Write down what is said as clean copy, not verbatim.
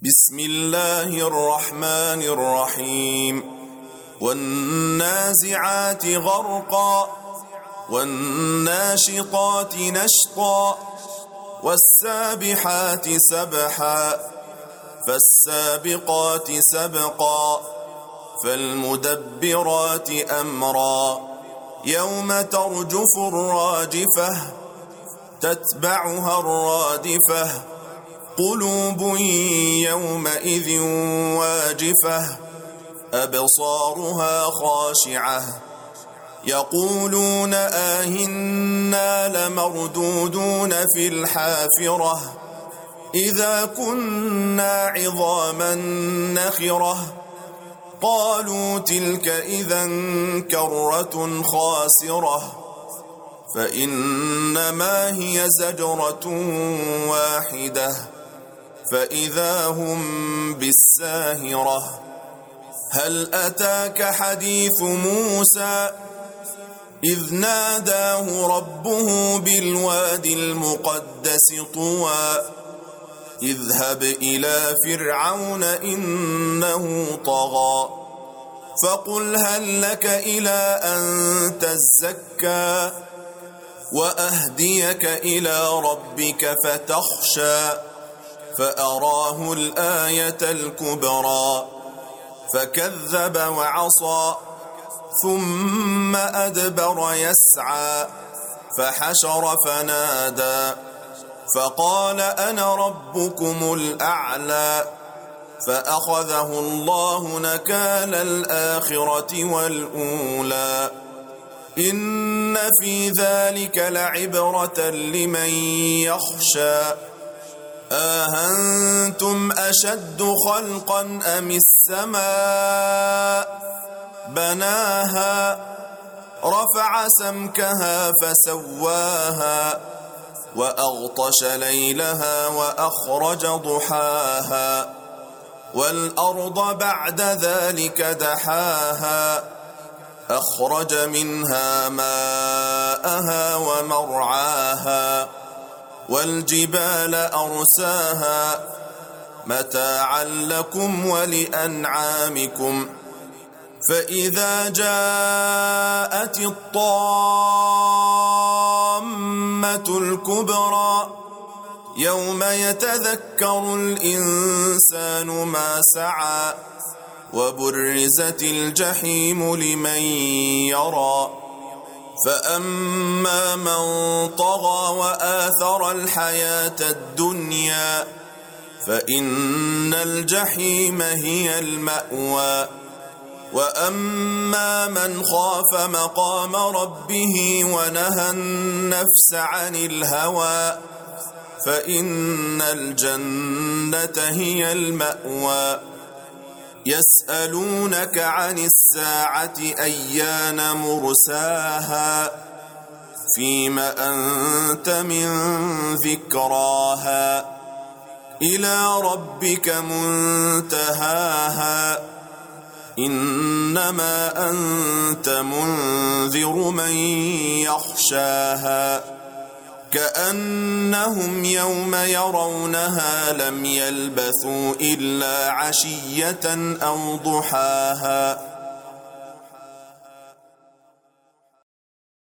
بسم الله الرحمن الرحيم والنازعات غرقا والناشطات نشطا والسابحات سبحا فالسابقات سبقا فالمدبرات أمرا يوم ترجف الراجفة تتبعها الرادفة قلوب يومئذ واجفة أبصارها خاشعة يقولون آهنا لمردودون في الحافرة إذا كنا عظاما نخرة قالوا تلك إذا كرة خاسرة فإنما هي زجرة واحدة فإذا هم بالساهرة هل أتاك حديث موسى إذ ناداه ربه بالوادي المقدس طوى اذهب إلى فرعون إنه طغى فقل هل لك إلى أن تزكى وأهديك إلى ربك فتخشى فأراه الآية الكبرى فكذب وعصى ثم أدبر يسعى فحشر فنادى فقال أنا ربكم الأعلى فأخذه الله نكال الآخرة والأولى إن في ذلك لعبرة لمن يخشى أأنتم أشد خلقا أم السماء بناها رفع سمكها فسواها وأغطش ليلها وأخرج ضحاها والأرض بعد ذلك دحاها أخرج منها ماءها ومرعاها والجبال أرساها متاعا لكم ولأنعامكم فإذا جاءت الطامة الكبرى يوم يتذكر الإنسان ما سعى وبرزت الجحيم لمن يرى فأما من طغى وآثر الحياة الدنيا فإن الجحيم هي المأوى وأما من خاف مقام ربه ونهى النفس عن الهوى فإن الجنة هي المأوى يسألونك عن الساعة أيان مرساها فيم أنت من ذكراها إلى ربك منتهاها إنما أنت منذر من يخشاها كأنهم يوم يرونها لم يلبثوا إلا عشية أو ضحاها